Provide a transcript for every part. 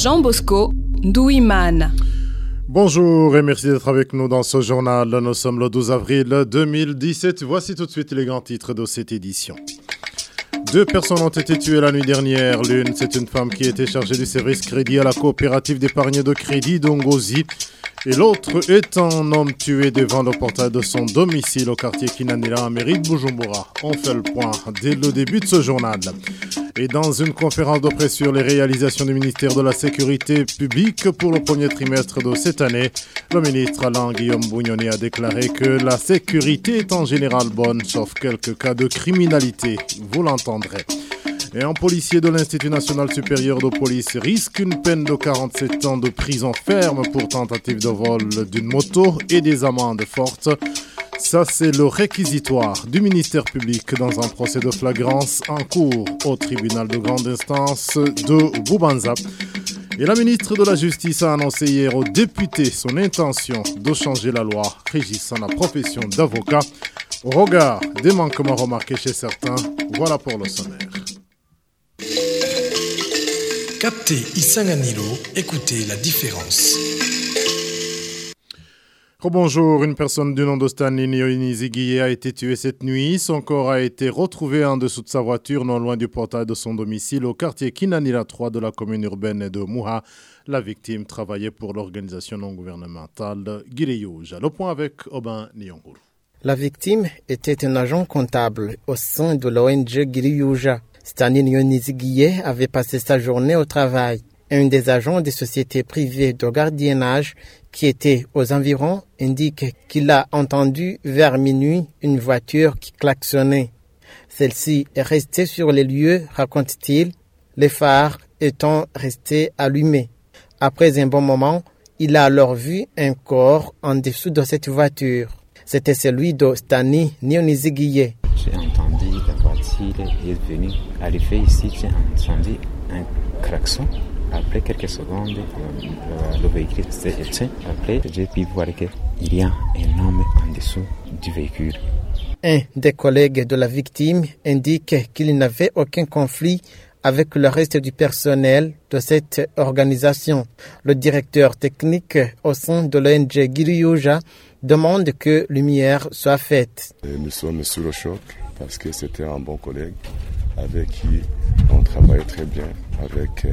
Jean Bosco Ndouimana. Bonjour et merci d'être avec nous dans ce journal. Nous sommes le 12 avril 2017. Voici tout de suite les grands titres de cette édition. 2 personnes ont été tuées la nuit dernière. L'une, c'est une femme qui était chargée du service crédit à la coopérative d'épargne de crédit d'Ongozi. Et l'autre est un homme tué devant le portail de son domicile au quartier Kinanira, en mairie de Bujumbura. On fait le point dès le début de ce journal. Et dans une conférence de presse sur les réalisations du ministère de la Sécurité publique pour le premier trimestre de cette année, le ministre Alain Guillaume Bougnoni a déclaré que la sécurité est en général bonne, sauf quelques cas de criminalité. Vous l'entendrez. Et un policier de l'Institut national supérieur de police risque une peine de 47 ans de prison ferme pour tentative de vol d'une moto et des amendes fortes. Ça, c'est le réquisitoire du ministère public dans un procès de flagrance en cours au tribunal de grande instance de Bubanza. Et la ministre de la Justice a annoncé hier aux députés son intention de changer la loi régissant la profession d'avocat. Au regard des manquements remarqués chez certains, voilà pour le sommaire. Captez Isanganilo, écoutez la différence. Bonjour, une personne du nom de Stanley Nioniziguié a été tuée cette nuit. Son corps a été retrouvé en dessous de sa voiture, non loin du portail de son domicile, au quartier Kinanira 3 de la commune urbaine de Mouha. La victime travaillait pour l'organisation non gouvernementale Gireyouja. Le point avec Obin Nyonguru. La victime était un agent comptable au sein de l'ONG Gireyouja. Stanley Nioniziguié avait passé sa journée au travail. Un des agents des sociétés privées de gardiennage qui était aux environs indique qu'il a entendu vers minuit une voiture qui klaxonnait. Celle-ci est restée sur les lieux, raconte-t-il, les phares étant restés allumés. Après un bon moment, il a alors vu un corps en dessous de cette voiture. C'était celui de Stanley Nioniziguié. J'ai entendu la voiture est venue arriver ici, j'ai entendu un klaxon. Après quelques secondes, le véhicule s'est éteint. Après, j'ai pu voir qu'il y a un homme en dessous du véhicule. Un des collègues de la victime indique qu'il n'avait aucun conflit avec le reste du personnel de cette organisation. Le directeur technique au sein de l'ONG Gireyouja demande que lumière soit faite. Nous sommes sous le choc parce que c'était un bon collègue avec qui on travaillait très bien, avec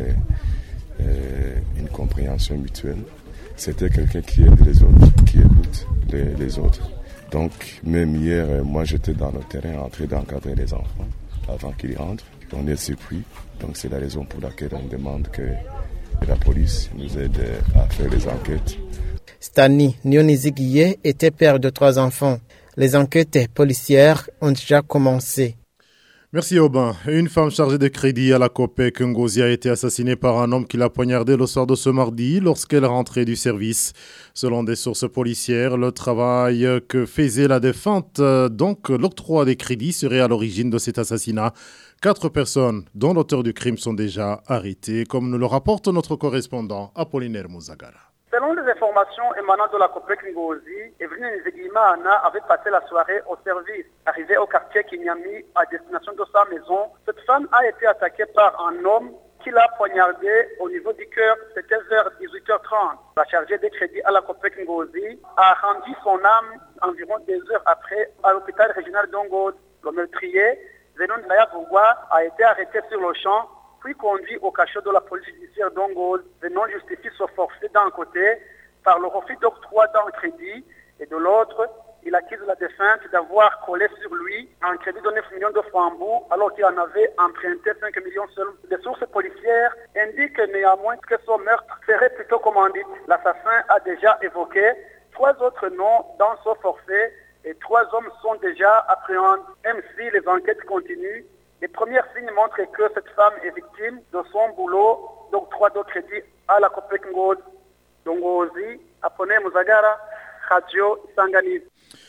une compréhension mutuelle. C'était quelqu'un qui aide les autres, qui écoute les autres. Donc, même hier, moi j'étais dans le terrain en train d'encadrer les enfants avant qu'ils rentrent. On est surpris. Donc, c'est la raison pour laquelle on demande que la police nous aide à faire les enquêtes. Stanley Nioniziguié était père de 3 enfants. Les enquêtes policières ont déjà commencé. Merci Aubin. Une femme chargée de crédit à la COPEC Ngozi a été assassinée par un homme qui l'a poignardée le soir de ce mardi lorsqu'elle rentrait du service. Selon des sources policières, le travail que faisait la défunte, donc l'octroi des crédits, serait à l'origine de cet assassinat. 4 personnes, dont l'auteur du crime, sont déjà arrêtées, comme nous le rapporte notre correspondant Apollinaire Mouzagara. Selon les informations émanant de la COPEC Ngozi, Evelyne Nzegimana avait passé la soirée au service. Arrivée au quartier Kinyami à destination de sa maison, cette femme a été attaquée par un homme qui l'a poignardée au niveau du cœur. C'était vers 18h30. La chargée des crédits à la COPEC Ngozi a rendu son âme environ 2 heures après à l'hôpital régional d'Ongod. Le meurtrier, Zenon Nayabouwa, a été arrêté sur le champ puis conduit au cachot de la police judiciaire d'Ongod, venant justifier ce forfait d'un côté par le refus d'octroi d'un crédit et de l'autre, il accuse la défunte d'avoir collé sur lui un crédit de 9 millions de francs alors qu'il en avait emprunté 5 millions seuls. Les sources policières indiquent néanmoins que son meurtre serait plutôt commandite. L'assassin a déjà évoqué 3 autres noms dans ce forfait et 3 hommes sont déjà appréhendés. Même si les enquêtes continuent, les premiers signes montrent que cette femme est victime de son boulot d'octroi de crédit à la COPEC Ngozi. Apone Muzagara, Radio Isanganiro.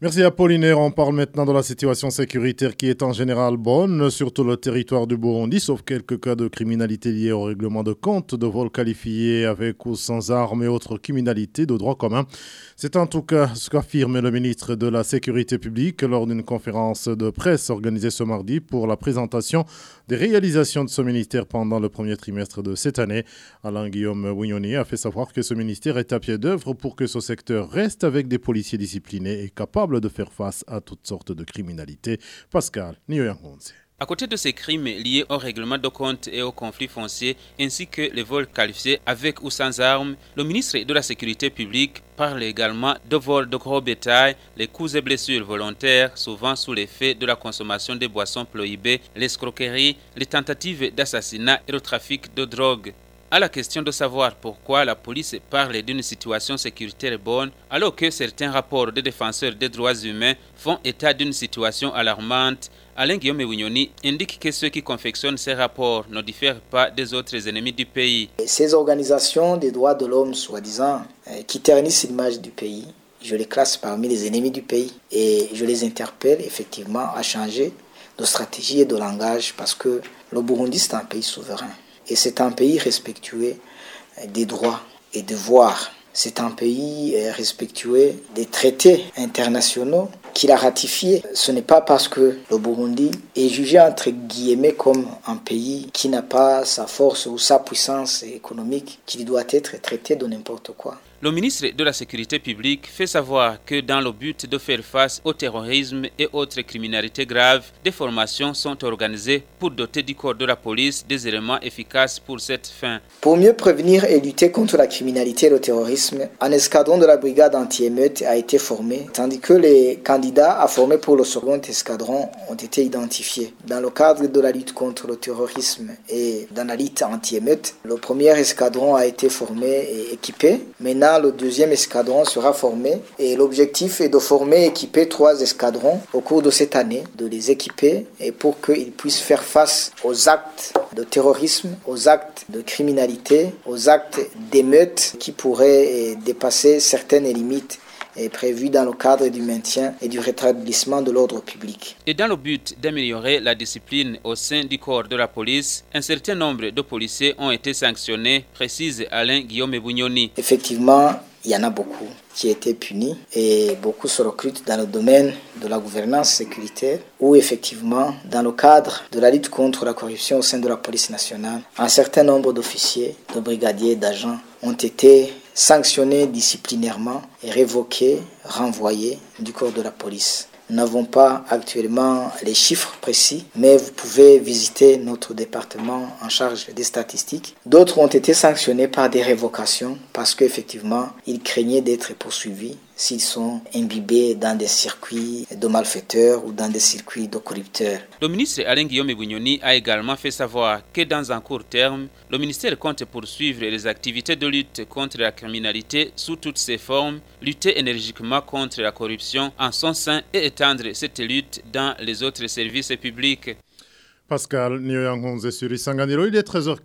Merci Apollinaire. On parle maintenant de la situation sécuritaire qui est en général bonne sur tout le territoire du Burundi, sauf quelques cas de criminalité liés au règlement de compte, de vol qualifié avec ou sans armes et autres criminalités de droit commun. C'est en tout cas ce qu'affirme le ministre de la Sécurité publique lors d'une conférence de presse organisée ce mardi pour la présentation des réalisations de ce ministère pendant le premier trimestre de cette année. Alain-Guillaume Wignoni a fait savoir que ce ministère est à pied d'œuvre pour que ce secteur reste avec des policiers disciplinés et capables de faire face à toutes sortes de criminalités. Pascal Nyoyangonze. À côté de ces crimes liés au règlement de compte et aux conflits fonciers, ainsi que les vols qualifiés avec ou sans armes, le ministre de la Sécurité publique parle également de vols de gros bétail, les coups et blessures volontaires, souvent sous l'effet de la consommation des boissons prohibées, l'escroquerie, les tentatives d'assassinat et le trafic de drogue. À la question de savoir pourquoi la police parle d'une situation sécuritaire bonne, alors que certains rapports des défenseurs des droits humains font état d'une situation alarmante, Alain-Guillaume Wignoni indique que ceux qui confectionnent ces rapports ne diffèrent pas des autres ennemis du pays. Ces organisations des droits de l'homme, soi-disant, qui ternissent l'image du pays, je les classe parmi les ennemis du pays et je les interpelle effectivement à changer de stratégie et de langage parce que le Burundi c'est un pays souverain. Et c'est un pays respectueux des droits et devoirs. C'est un pays respectueux des traités internationaux qu'il a ratifiés. Ce n'est pas parce que le Burundi est jugé entre guillemets comme un pays qui n'a pas sa force ou sa puissance économique qu'il doit être traité de n'importe quoi. Le ministre de la Sécurité publique fait savoir que dans le but de faire face au terrorisme et autres criminalités graves, des formations sont organisées pour doter du corps de la police des éléments efficaces pour cette fin. Pour mieux prévenir et lutter contre la criminalité et le terrorisme, un escadron de la brigade anti-émeute a été formé, tandis que les candidats à former pour le second escadron ont été identifiés. Dans le cadre de la lutte contre le terrorisme et dans la lutte anti-émeute, le premier escadron a été formé et équipé. Maintenant, le deuxième escadron sera formé et l'objectif est de former et équiper 3 escadrons au cours de cette année, de les équiper et pour qu'ils puissent faire face aux actes de terrorisme, aux actes de criminalité, aux actes d'émeute qui pourraient dépasser certaines limites est prévu dans le cadre du maintien et du rétablissement de l'ordre public. Et dans le but d'améliorer la discipline au sein du corps de la police, un certain nombre de policiers ont été sanctionnés, précise Alain-Guillaume Wignoni. Effectivement, il y en a beaucoup qui ont été punis et beaucoup se recrutent dans le domaine de la gouvernance sécuritaire ou effectivement dans le cadre de la lutte contre la corruption au sein de la police nationale. Un certain nombre d'officiers, de brigadiers, d'agents ont été sanctionnés disciplinairement et révoqués, renvoyés du corps de la police. Nous n'avons pas actuellement les chiffres précis, mais vous pouvez visiter notre département en charge des statistiques. D'autres ont été sanctionnés par des révocations parce qu'effectivement, ils craignaient d'être poursuivis s'ils sont imbibés dans des circuits de malfaiteurs ou dans des circuits de corrupteurs. Le ministre Alain-Guillaume Wignoni a également fait savoir que dans un court terme, le ministère compte poursuivre les activités de lutte contre la criminalité sous toutes ses formes, lutter énergiquement contre la corruption en son sein et étendre cette lutte dans les autres services publics. Pascal Nyoyangonze sur Isanganiro, il est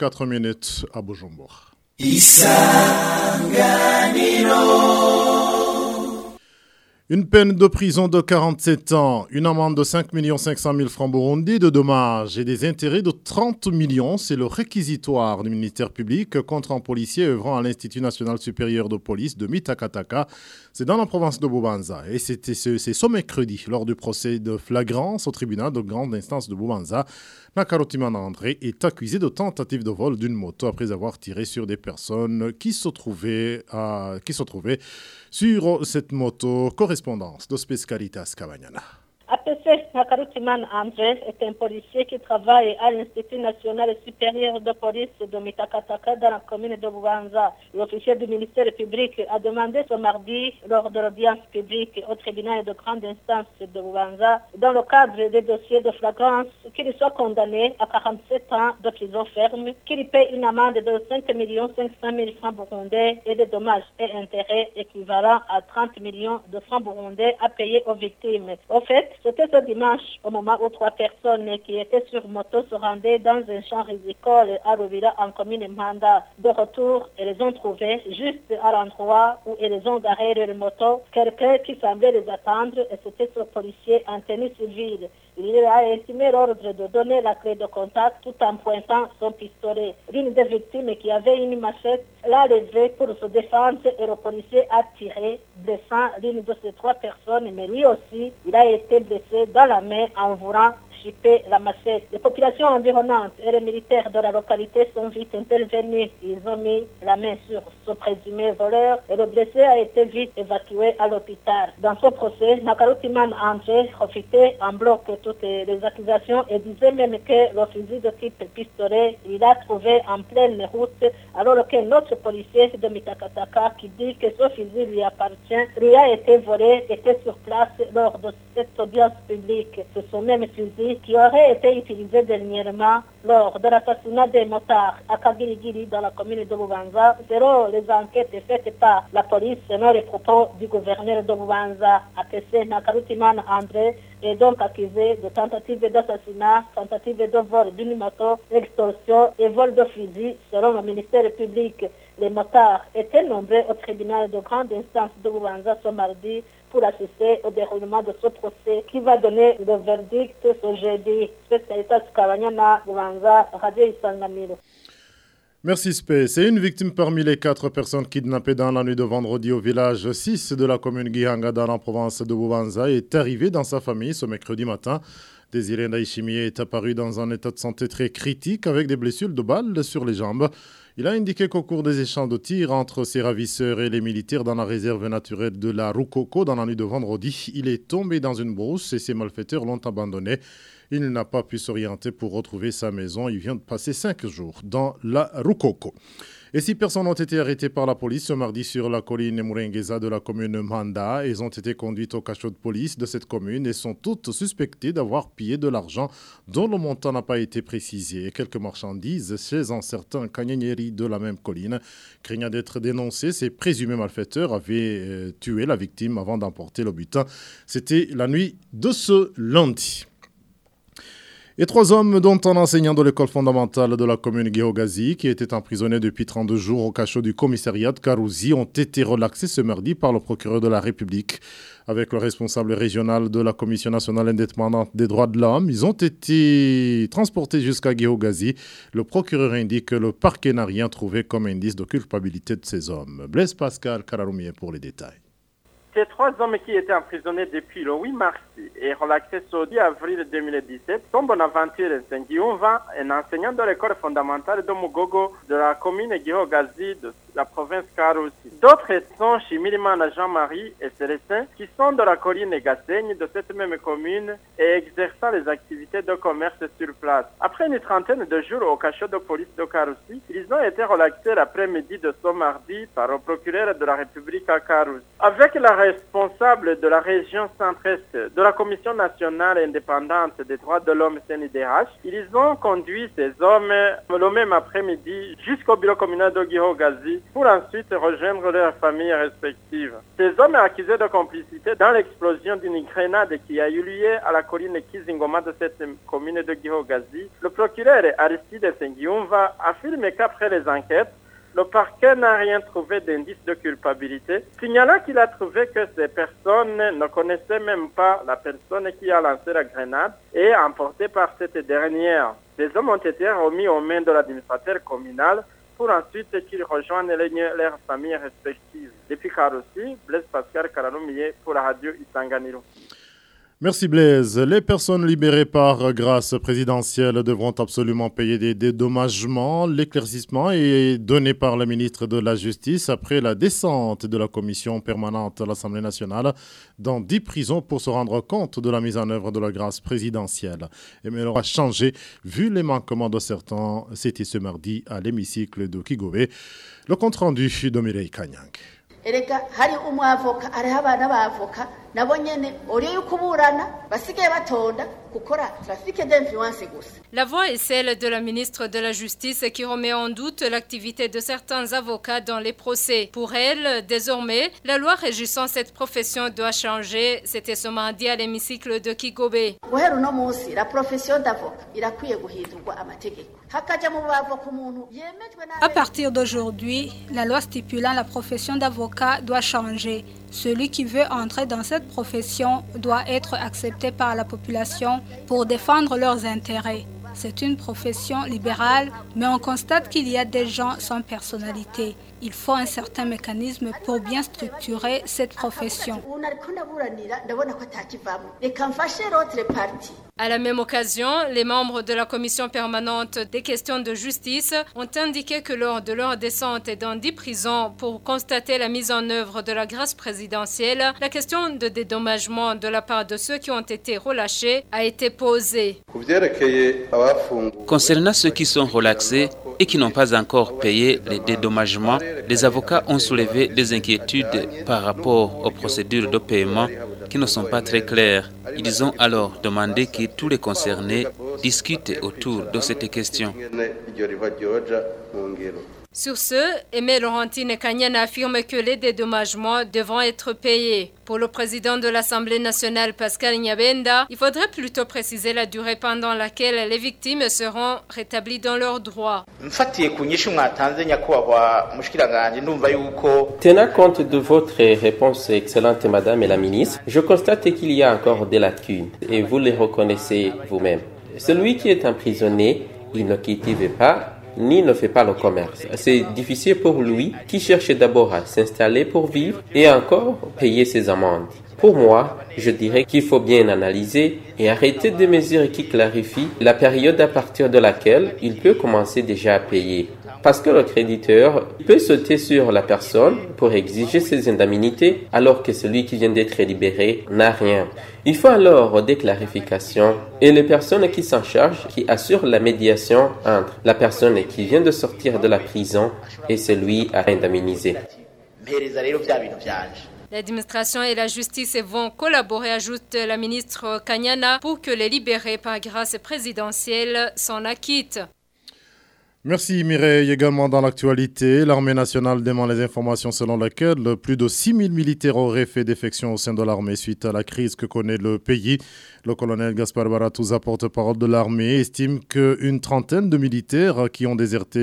13h04 à Bujumbura. Une peine de prison de 47 ans, une amende de 5 500 000 francs burundi, de dommages et des intérêts de 30 millions. C'est le réquisitoire du ministère public contre un policier œuvrant à l'Institut national supérieur de police de Mitakataka. C'est dans la province de Bubanza. Et c'est ce mercredi, lors du procès de flagrance au tribunal de grande instance de Bubanza. Nakarutimana André est accusé de tentative de vol d'une moto après avoir tiré sur des personnes qui se trouvaient sur cette moto. Correspondance de Spescaritas Cavagnana. APC Nakarutimana André est un policier qui travaille à l'Institut national supérieur de police de Mitakataka dans la commune de Bubanza. L'officier du ministère public a demandé ce mardi, lors de l'audience publique au tribunal de grande instance de Bubanza, dans le cadre des dossiers de flagrance, qu'il soit condamné à 47 ans de prison ferme, qu'il paie une amende de 5 500 000 francs burundais et des dommages et intérêts équivalents à 30 millions de francs burundais à payer aux victimes. Au fait, c'était ce dimanche dimanche, au moment où 3 personnes qui étaient sur moto se rendaient dans un champ rizicole à Rovira en commune Manda. De retour, elles ont trouvé juste à l'endroit où elles ont garé leur moto quelqu'un qui semblait les attendre et c'était ce policier en tenue civile. Il a estimé l'ordre de donner la clé de contact tout en pointant son pistolet. L'une des victimes qui avait une machette l'a levée pour se défendre et le policier a tiré, blessant l'une de ces 3 personnes, mais lui aussi, il a été blessé dans la main en voulant chipper la machette. Les populations environnantes et les militaires de la localité sont vite intervenus. Ils ont mis la main sur ce présumé voleur et le blessé a été vite évacué à l'hôpital. Dans ce procès, Nakarutimana André refutait en bloc toutes les accusations et disait même que le fusil de type pistolet, il a trouvé en pleine route, alors que notre policier de Mitakataka qui dit que ce fusil lui appartient, lui a été volé, était sur place lors de cette audience publique. Ce sont même fusils qui auraient été utilisés dernièrement lors de l'assassinat des motards à Kagirigiri dans la commune de Bubanza. Selon les enquêtes faites par la police, selon les propos du gouverneur de Bubanza, APC Nakarutimana André est donc accusé de tentative d'assassinat, tentative de vol d'une moto, extorsion et vol de fusil. Selon le ministère public, les motards étaient nombreux au tribunal de grande instance de Bubanza ce mardi pour assister au déroulement de ce procès qui va donner le verdict ce jeudi. Merci Spé. C'est une victime parmi les 4 personnes kidnappées dans la nuit de vendredi au village 6 de la commune Gihanga dans la province de Bubanza est arrivée dans sa famille ce mercredi matin. Désiré Ndaïchimi est apparu dans un état de santé très critique avec des blessures de balles sur les jambes. Il a indiqué qu'au cours des échanges de tirs entre ses ravisseurs et les militaires dans la réserve naturelle de la Rukoko dans la nuit de vendredi, il est tombé dans une brousse et ses malfaiteurs l'ont abandonné. Il n'a pas pu s'orienter pour retrouver sa maison. Il vient de passer 5 jours dans la Rukoko. Et 6 personnes ont été arrêtées par la police ce mardi sur la colline Murengeza de la commune Manda. Elles ont été conduites au cachot de police de cette commune et sont toutes suspectées d'avoir pillé de l'argent dont le montant n'a pas été précisé. Quelques marchandises chez un certain Kanyanyeri de la même colline. Craignant d'être dénoncés, ces présumés malfaiteurs avaient tué la victime avant d'emporter le butin. C'était la nuit de ce lundi. Et 3 hommes, dont un enseignant de l'école fondamentale de la commune Gihogazi, qui était emprisonné depuis 32 jours au cachot du commissariat de Karouzi, ont été relaxés ce mardi par le procureur de la République. Avec le responsable régional de la Commission nationale indépendante des droits de l'homme, ils ont été transportés jusqu'à Gihogazi. Le procureur indique que le parquet n'a rien trouvé comme indice de culpabilité de ces hommes. Blaise Pascal Kararoumier pour les détails. Ces 3 hommes qui étaient emprisonnés depuis le 8 mars et relaxés ce 10 avril 2017 sont Bonaventure Sengiumva, un enseignant de l'école fondamentale de Mugogo de la commune Gihogazi de la province Karouzi. D'autres sont Chimilimana Jean-Marie et Célestin qui sont de la colline Gasseigne de cette même commune et exerçant les activités de commerce sur place. Après une trentaine de jours au cachot de police de Karouzi, ils ont été relaxés l'après-midi de ce mardi par le procureur de la République à Karouzi. Avec la responsable de la région centre-est de la Commission nationale indépendante des droits de l'homme CNDH, ils ont conduit ces hommes le même après-midi jusqu'au bureau communal de Gihogazi pour ensuite rejoindre leurs familles respectives. Ces hommes accusés de complicité dans l'explosion d'une grenade qui a eu lieu à la colline Kizingoma de cette commune de Gihogazi, le procureur Aristide Sengiumva affirme qu'après les enquêtes, le parquet n'a rien trouvé d'indice de culpabilité, signalant qu'il a trouvé que ces personnes ne connaissaient même pas la personne qui a lancé la grenade et emportée par cette dernière. Ces hommes ont été remis aux mains de l'administrateur communal pour ensuite qu'ils rejoignent leurs familles respectives. Depuis Karouzi, Blaise Pascal Karaloumier pour la radio Isanganiro. Merci Blaise. Les personnes libérées par grâce présidentielle devront absolument payer des dédommagements. L'éclaircissement est donné par le ministre de la Justice après la descente de la commission permanente de l'Assemblée nationale dans 10 prisons pour se rendre compte de la mise en œuvre de la grâce présidentielle. Et mais elle aura changé vu les manquements de certains. C'était ce mardi à l'hémicycle de Kigové. Le compte rendu de Mireille Kanyang. La voix est celle de la ministre de la Justice qui remet en doute l'activité de certains avocats dans les procès. Pour elle, désormais, la loi régissant cette profession doit changer. C'était ce mardi à l'hémicycle de Kigobe. La profession d'avocat, à partir d'aujourd'hui, la loi stipulant la profession d'avocat doit changer. Celui qui veut entrer dans cette profession doit être accepté par la population pour défendre leurs intérêts. C'est une profession libérale, mais on constate qu'il y a des gens sans personnalité. Il faut un certain mécanisme pour bien structurer cette profession. À la même occasion, les membres de la commission permanente des questions de justice ont indiqué que lors de leur descente dans 10 prisons pour constater la mise en œuvre de la grâce présidentielle, la question de dédommagement de la part de ceux qui ont été relâchés a été posée. Concernant ceux qui sont relaxés et qui n'ont pas encore payé les dédommagements, les avocats ont soulevé des inquiétudes par rapport aux procédures de paiement qui ne sont pas très claires. Ils ont alors demandé que tous les concernés discutent autour de cette question. Sur ce, Aimé Laurentine Kanyana affirme que les dédommagements devront être payés. Pour le président de l'Assemblée nationale, Pascal Nyabenda, il faudrait plutôt préciser la durée pendant laquelle les victimes seront rétablies dans leurs droits. Tenant compte de votre réponse excellente, Madame la ministre, je constate qu'il y a encore des lacunes et vous les reconnaissez vous-même. Celui qui est emprisonné, il ne cultive pas ni ne fait pas le commerce. C'est difficile pour lui qui cherche d'abord à s'installer pour vivre et encore payer ses amendes. Pour moi, je dirais qu'il faut bien analyser et arrêter des mesures qui clarifient la période à partir de laquelle il peut commencer déjà à payer. Parce que le créditeur peut sauter sur la personne pour exiger ses indemnités alors que celui qui vient d'être libéré n'a rien. Il faut alors des clarifications et les personnes qui s'en chargent, qui assurent la médiation entre la personne qui vient de sortir de la prison et celui à indemniser. L'administration et la justice vont collaborer, ajoute la ministre Kanyana, pour que les libérés par grâce présidentielle s'en acquittent. Merci Mireille. Également dans l'actualité, l'armée nationale dément les informations selon lesquelles plus de 6 000 militaires auraient fait défection au sein de l'armée suite à la crise que connaît le pays. Le colonel Gaspard Baratouza, porte-parole de l'armée, estime qu'une trentaine de militaires qui ont déserté,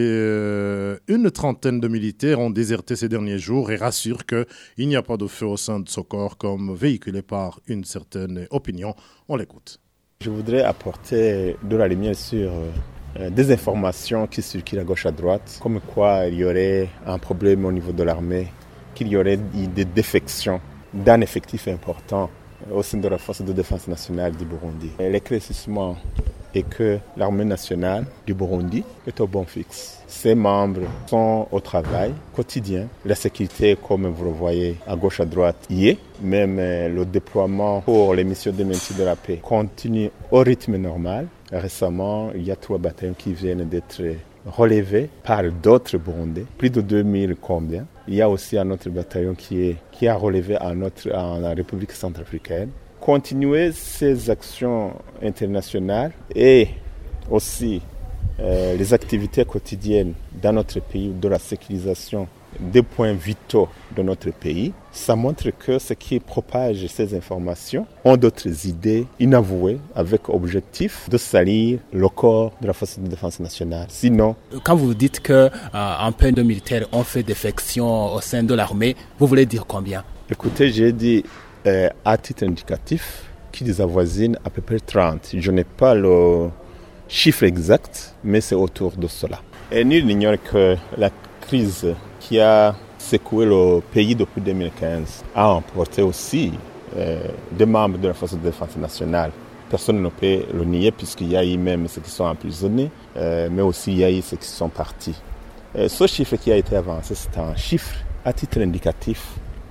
ces derniers jours et rassure qu'il n'y a pas de feu au sein de ce corps comme véhiculé par une certaine opinion. On l'écoute. Je voudrais apporter de la lumière sur des informations qui circulent à gauche à droite, comme quoi il y aurait un problème au niveau de l'armée, qu'il y aurait des défections d'un effectif important au sein de la force de défense nationale du Burundi. L'éclaircissement est que l'armée nationale du Burundi est au bon fixe. Ses membres sont au travail quotidien. La sécurité, comme vous le voyez à gauche à droite, y est. Même le déploiement pour les missions de maintien de la paix continue au rythme normal. Récemment, il y a 3 bataillons qui viennent d'être relevés par d'autres Burundais, plus de 2000 combien. Il y a aussi un autre bataillon qui a relevé en la République centrafricaine. Continuer ces actions internationales et aussi les activités quotidiennes dans notre pays, de la sécurisation des points vitaux de notre pays, ça montre que ceux qui propagent ces informations ont d'autres idées inavouées avec objectif de salir le corps de la force de défense nationale. Sinon, quand vous dites qu'un peu de militaires ont fait défection au sein de l'armée, vous voulez dire combien? Écoutez, j'ai dit à titre indicatif qui avoisine à peu près 30. Je n'ai pas le chiffre exact, mais c'est autour de cela. Et nul n'ignore que la crise qui a secoué le pays depuis 2015 a emporté aussi des membres de la force de défense nationale. Personne ne peut le nier puisqu'il y a eu même ceux qui sont emprisonnés, mais aussi il y a eu ceux qui sont partis. Ce chiffre qui a été avancé, c'est un chiffre à titre indicatif.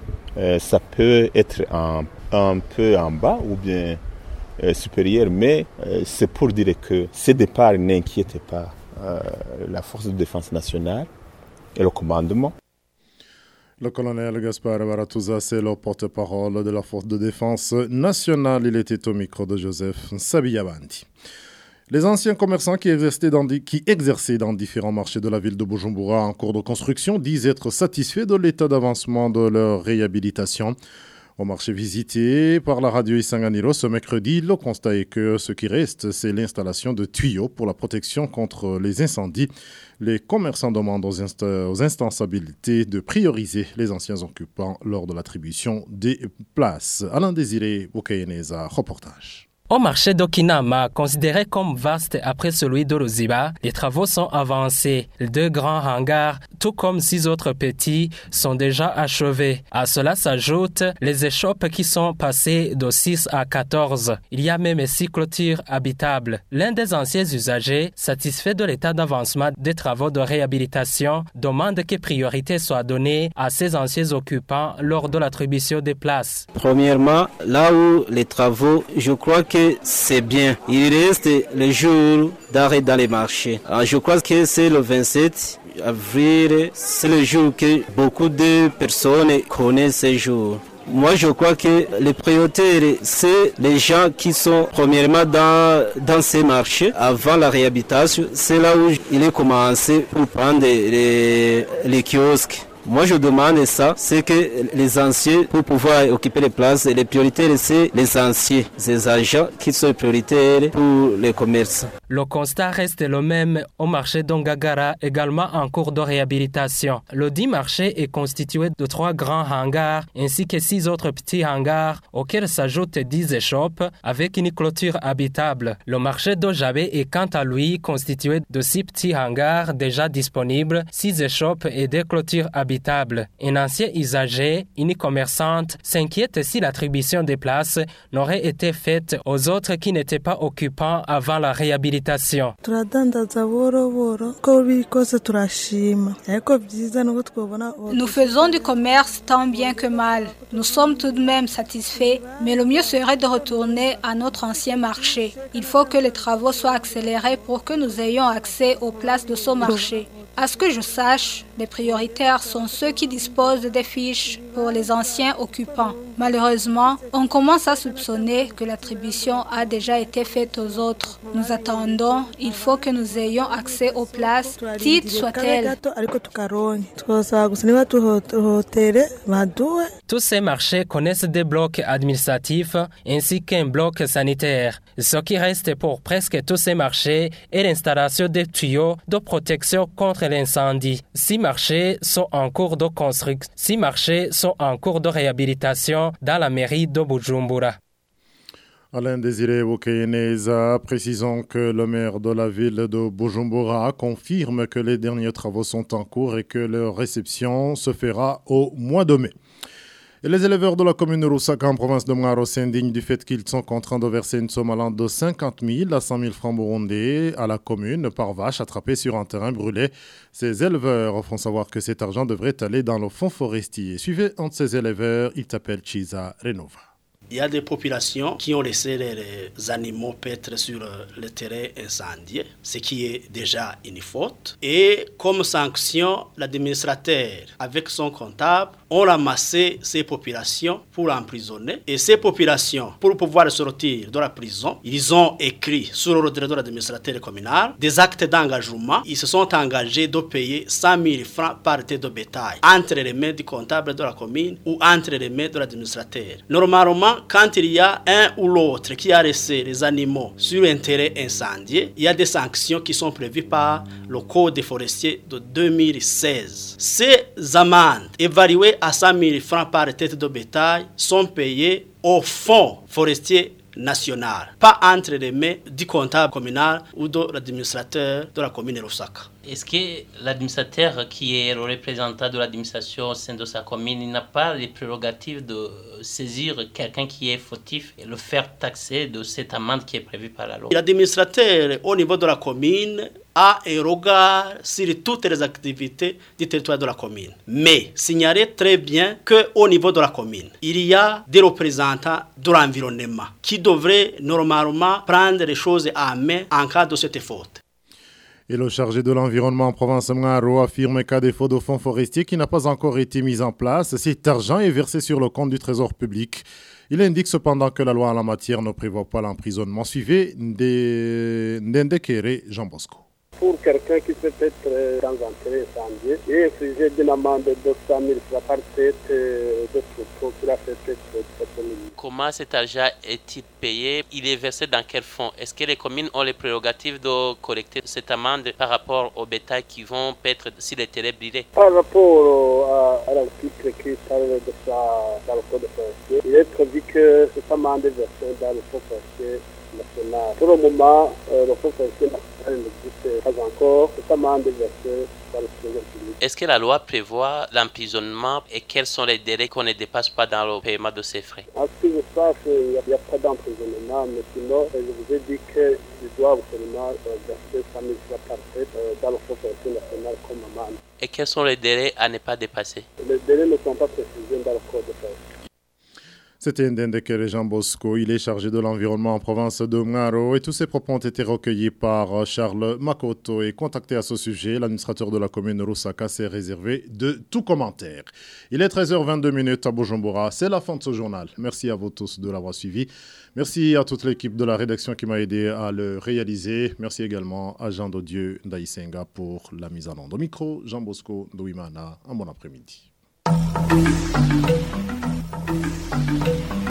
Ça peut être un peu en bas ou bien supérieur, mais c'est pour dire que ces départs n'inquiètent pas la force de défense nationale et le commandement. Le colonel Gaspard Baratouza, c'est le porte-parole de la Force de défense nationale. Il était au micro de Joseph Sabiyabandi. Les anciens commerçants qui exerçaient dans différents marchés de la ville de Bujumbura en cours de construction disent être satisfaits de l'état d'avancement de leur réhabilitation. Au marché visité par la radio Isanganiro ce mercredi, le constat est que ce qui reste, c'est l'installation de tuyaux pour la protection contre les incendies. Les commerçants demandent aux instances habilitées de prioriser les anciens occupants lors de l'attribution des places. Alain Désiré Boukayeneza, reportage. Au marché d'Okinama, considéré comme vaste après celui d'Oroziba, les travaux sont avancés. Les 2 grands hangars, tout comme 6 autres petits, sont déjà achevés. À cela s'ajoutent les échoppes qui sont passées de 6 à 14. Il y a même 6 clôtures habitables. L'un des anciens usagers, satisfait de l'état d'avancement des travaux de réhabilitation, demande que priorité soit donnée à ces anciens occupants lors de l'attribution des places. Premièrement, là où les travaux, je crois que c'est bien. Il reste le jour d'arrêt dans les marchés. Alors, je crois que c'est le 27 avril. C'est le jour que beaucoup de personnes connaissent ce jour. Moi, je crois que les prioritaires, c'est les gens qui sont premièrement dans ces marchés avant la réhabilitation. C'est là où il est commencé pour prendre les kiosques. Moi, je demande ça, c'est que les anciens, pour pouvoir occuper les places, les prioritaires, c'est les anciens, ces agents qui sont prioritaires pour les commerces. Le constat reste le même au marché d'Ongagara, également en cours de réhabilitation. Le dit marché est constitué de 3 grands hangars ainsi que 6 autres petits hangars auxquels s'ajoutent 10 échoppes avec une clôture habitable. Le marché d'Ojabé est quant à lui constitué de 6 petits hangars déjà disponibles, 6 échoppes et 2 clôtures habitables. Un ancien usager, une commerçante, s'inquiète si l'attribution des places n'aurait été faite aux autres qui n'étaient pas occupants avant la réhabilitation. Nous faisons du commerce tant bien que mal. Nous sommes tout de même satisfaits, mais le mieux serait de retourner à notre ancien marché. Il faut que les travaux soient accélérés pour que nous ayons accès aux places de ce marché. À ce que je sache, les prioritaires sont ceux qui disposent des fiches pour les anciens occupants. Malheureusement, on commence à soupçonner que l'attribution a déjà été faite aux autres. Nous attendons, il faut que nous ayons accès aux places, petites soient-elles. Tous ces marchés connaissent des blocs administratifs ainsi qu'un bloc sanitaire. Ce qui reste pour presque tous ces marchés est l'installation des tuyaux de protection contre l'incendie. 6 marchés sont en cours de construction. 6 marchés sont en cours de réhabilitation dans la mairie de Bujumbura. Alain Désiré Boukayeneza, précisons que le maire de la ville de Bujumbura confirme que les derniers travaux sont en cours et que leur réception se fera au mois de mai. Et les éleveurs de la commune de Roussaka en province de Mwaro s'indignent du fait qu'ils sont contraints de verser une somme allant de 50 000 à 100 000 francs burundais à la commune par vache attrapée sur un terrain brûlé. Ces éleveurs font savoir que cet argent devrait aller dans le fonds forestier. Suivez un de ces éleveurs, il s'appelle Chiza Renova. Il y a des populations qui ont laissé les animaux paître sur le terrain incendié, ce qui est déjà une faute. Et comme sanction, l'administrateur, avec son comptable, ont ramassé ces populations pour emprisonner. Et ces populations, pour pouvoir sortir de la prison, ils ont écrit sur l'ordre de l'administrateur communal des actes d'engagement. Ils se sont engagés de payer 100 000 francs par tête de bétail entre les mains du comptable de la commune ou entre les mains de l'administrateur. Normalement, quand il y a un ou l'autre qui a laissé les animaux sur un terrain incendié, il y a des sanctions qui sont prévues par le Code des forestiers de 2016. Ces amendes évaluées à 100 000 francs par tête de bétail sont payées au fonds forestier national, pas entre les mains du comptable communal ou de l'administrateur de la commune de Roussaka. Est-ce que l'administrateur qui est le représentant de l'administration au sein de sa commune n'a pas les prérogatives de saisir quelqu'un qui est fautif et le faire taxer de cette amende qui est prévue par la loi? L'administrateur au niveau de la commune a un regard sur toutes les activités du territoire de la commune. Mais signalez très bien qu'au niveau de la commune, il y a des représentants de l'environnement qui devraient normalement prendre les choses à main en cas de cette faute. Et le chargé de l'environnement en province Mngaro affirme qu'à défaut de fonds forestiers qui n'a pas encore été mis en place, cet argent est versé sur le compte du trésor public. Il indique cependant que la loi en la matière ne prévoit pas l'emprisonnement. Suivez Ndendekere Jean Bosco. Pour quelqu'un qui peut être dans un terrain incendié et infliger d'une amende de 200 000 francs par tête de troupeau qu'il a fait être. Comment cet argent est-il payé? Il est versé dans quel fonds? Est-ce que les communes ont les prérogatives de collecter cette amende par rapport aux bétails qui vont paître si les terrains brûlés? Par rapport à l'article qui parle de ça dans le code forestier, il est prévu que cette amende est versée dans le fonds forestier national. Pour le moment, le fonds forestier national n'existe pas encore. Cette amende est versée dans le trésor public. Est-ce que la loi prévoit l'emprisonnement et quels sont les délais qu'on ne dépasse pas dans le paiement de ces frais? En ce qui se passe, il n'y a pas d'emprisonnement, mais sinon, je vous ai dit qu'ils doivent seulement verser 100 000 francs par tête dans le fonds forestier national comme amende. Et quels sont les délais à ne pas dépasser? Les délais ne sont pas précisés dans le code de forestier. C'était Ndendekere Jean Bosco, il est chargé de l'environnement en province de Mngaro et tous ses propos ont été recueillis par Charles Makoto et contacté à ce sujet. L'administrateur de la commune Rusaka s'est réservé de tout commentaire. Il est 13h22 à Bujumbura, c'est la fin de ce journal. Merci à vous tous de l'avoir suivi. Merci à toute l'équipe de la rédaction qui m'a aidé à le réaliser. Merci également à Jean Dodieu Ndaïsenga pour la mise en onde. Au micro, Jean Bosco Douimana. Un bon après-midi. Thank you.